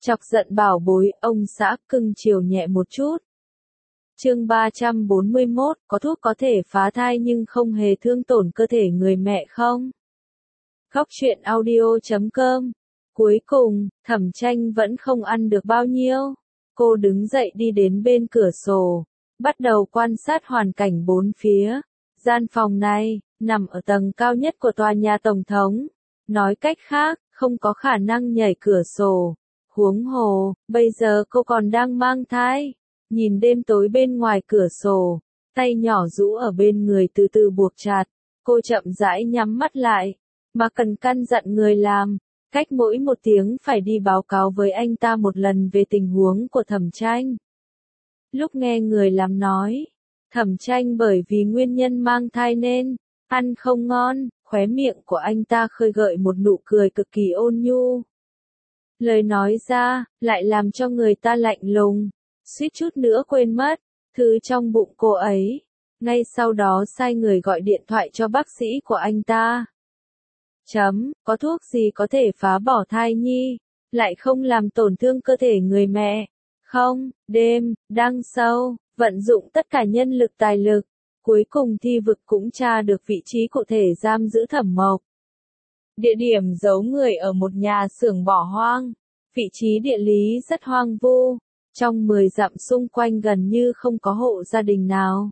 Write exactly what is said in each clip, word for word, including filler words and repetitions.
Chọc giận bảo bối, ông xã cưng chiều nhẹ một chút. Chương ba trăm bốn mươi mốt, có thuốc có thể phá thai nhưng không hề thương tổn cơ thể người mẹ không? Khóc chuyện audio chấm com. Cuối cùng, Thẩm Tranh vẫn không ăn được bao nhiêu. Cô đứng dậy đi đến bên cửa sổ, bắt đầu quan sát hoàn cảnh bốn phía. Gian phòng này, nằm ở tầng cao nhất của tòa nhà Tổng thống. Nói cách khác, không có khả năng nhảy cửa sổ. Huống hồ, bây giờ cô còn đang mang thai. Nhìn đêm tối bên ngoài cửa sổ, tay nhỏ rũ ở bên người từ từ buộc chặt. Cô chậm rãi nhắm mắt lại, mà cần căn dặn người làm, cách mỗi một tiếng phải đi báo cáo với anh ta một lần về tình huống của Thẩm Tranh. Lúc nghe người làm nói, Thẩm Tranh bởi vì nguyên nhân mang thai nên ăn không ngon, khóe miệng của anh ta khơi gợi một nụ cười cực kỳ ôn nhu. Lời nói ra, lại làm cho người ta lạnh lùng, suýt chút nữa quên mất thứ trong bụng cô ấy. Ngay sau đó sai người gọi điện thoại cho bác sĩ của anh ta. Chấm, có thuốc gì có thể phá bỏ thai nhi, lại không làm tổn thương cơ thể người mẹ? Không, đêm, đang sâu, vận dụng tất cả nhân lực tài lực. Cuối cùng Thi Vực cũng tra được vị trí cụ thể giam giữ Thẩm Mộc. Địa điểm giấu người ở một nhà xưởng bỏ hoang. Vị trí địa lý rất hoang vu. Trong mười dặm xung quanh gần như không có hộ gia đình nào.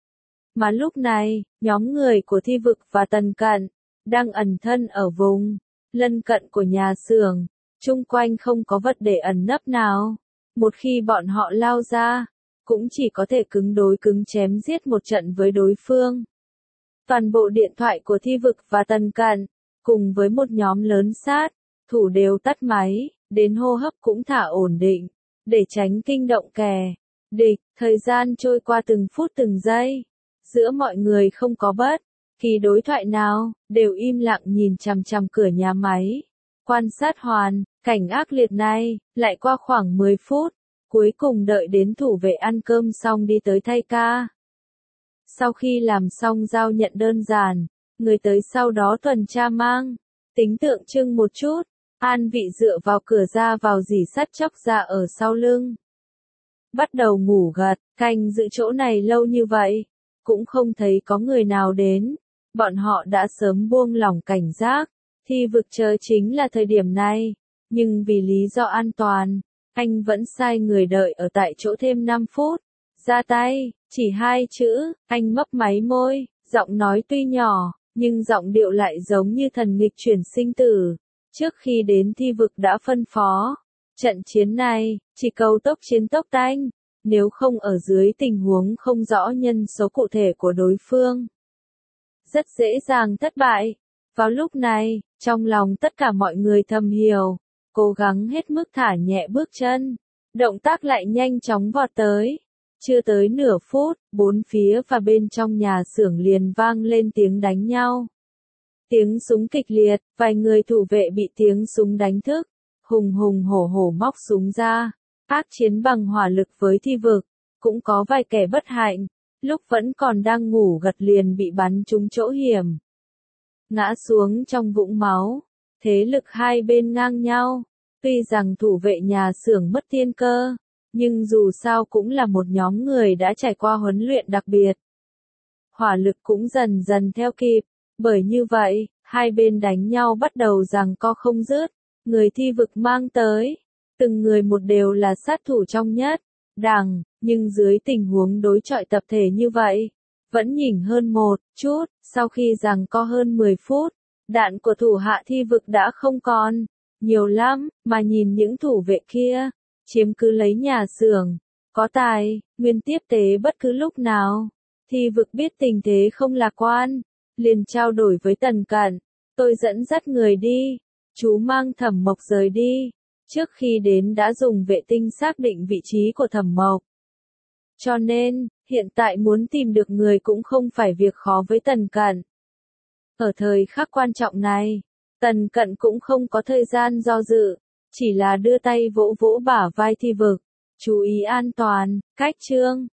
Mà lúc này, nhóm người của Thi Vực và Tần Cận đang ẩn thân ở vùng lân cận của nhà xưởng, chung quanh không có vật để ẩn nấp nào. Một khi bọn họ lao ra, cũng chỉ có thể cứng đối cứng chém giết một trận với đối phương. Toàn bộ điện thoại của Thi Vực và Tần Cận, cùng với một nhóm lớn sát thủ đều tắt máy, đến hô hấp cũng thả ổn định, để tránh kinh động kẻ địch. Thời gian trôi qua từng phút từng giây, giữa mọi người không có bất kỳ đối thoại nào, đều im lặng nhìn chằm chằm cửa nhà máy. Quan sát hoàn cảnh ác liệt này, lại qua khoảng mười phút, cuối cùng đợi đến thủ vệ ăn cơm xong đi tới thay ca. Sau khi làm xong giao nhận đơn giản, người tới sau đó tuần tra mang tính tượng trưng một chút, an vị dựa vào cửa ra vào dỉ sắt chóc ra ở sau lưng. Bắt đầu ngủ gật, canh giữ chỗ này lâu như vậy, cũng không thấy có người nào đến. Bọn họ đã sớm buông lỏng cảnh giác, Thi Vực chờ chính là thời điểm này. Nhưng vì lý do an toàn, anh vẫn sai người đợi ở tại chỗ thêm năm phút. Ra tay, chỉ hai chữ, anh mấp máy môi, giọng nói tuy nhỏ, nhưng giọng điệu lại giống như thần nghịch chuyển sinh tử. Trước khi đến Thi Vực đã phân phó, trận chiến này, chỉ cầu tốc chiến tốc tanh, nếu không ở dưới tình huống không rõ nhân số cụ thể của đối phương, rất dễ dàng thất bại. Vào lúc này, trong lòng tất cả mọi người thầm hiểu, cố gắng hết mức thả nhẹ bước chân, động tác lại nhanh chóng vọt tới. Chưa tới nửa phút, bốn phía và bên trong nhà xưởng liền vang lên tiếng đánh nhau. Tiếng súng kịch liệt, vài người thủ vệ bị tiếng súng đánh thức, hùng hùng hổ hổ móc súng ra, ác chiến bằng hỏa lực với Thi Vực. Cũng có vài kẻ bất hạnh, lúc vẫn còn đang ngủ gật liền bị bắn trúng chỗ hiểm, ngã xuống trong vũng máu. Thế lực hai bên ngang nhau, tuy rằng thủ vệ nhà xưởng mất tiên cơ, nhưng dù sao cũng là một nhóm người đã trải qua huấn luyện đặc biệt. Hỏa lực cũng dần dần theo kịp, bởi như vậy, hai bên đánh nhau bắt đầu giằng co không dứt. Người Thi Vực mang tới, từng người một đều là sát thủ trong nhất đẳng, nhưng dưới tình huống đối chọi tập thể như vậy, vẫn nhỉnh hơn một chút. Sau khi giằng co hơn mười phút, đạn của thủ hạ Thi Vực đã không còn nhiều lắm, mà nhìn những thủ vệ kia, chiếm cứ lấy nhà xưởng, có tài, nguyên tiếp tế bất cứ lúc nào. Thi Vực biết tình thế không lạc quan, liền trao đổi với Tần Cận, tôi dẫn dắt người đi, chú mang Thẩm Mộc rời đi. Trước khi đến đã dùng vệ tinh xác định vị trí của Thẩm Mộc. Cho nên, hiện tại muốn tìm được người cũng không phải việc khó với Tần Cận. Ở thời khắc quan trọng này, Tần Cận cũng không có thời gian do dự, chỉ là đưa tay vỗ vỗ bả vai Thi Vực, chú ý an toàn, cách chương.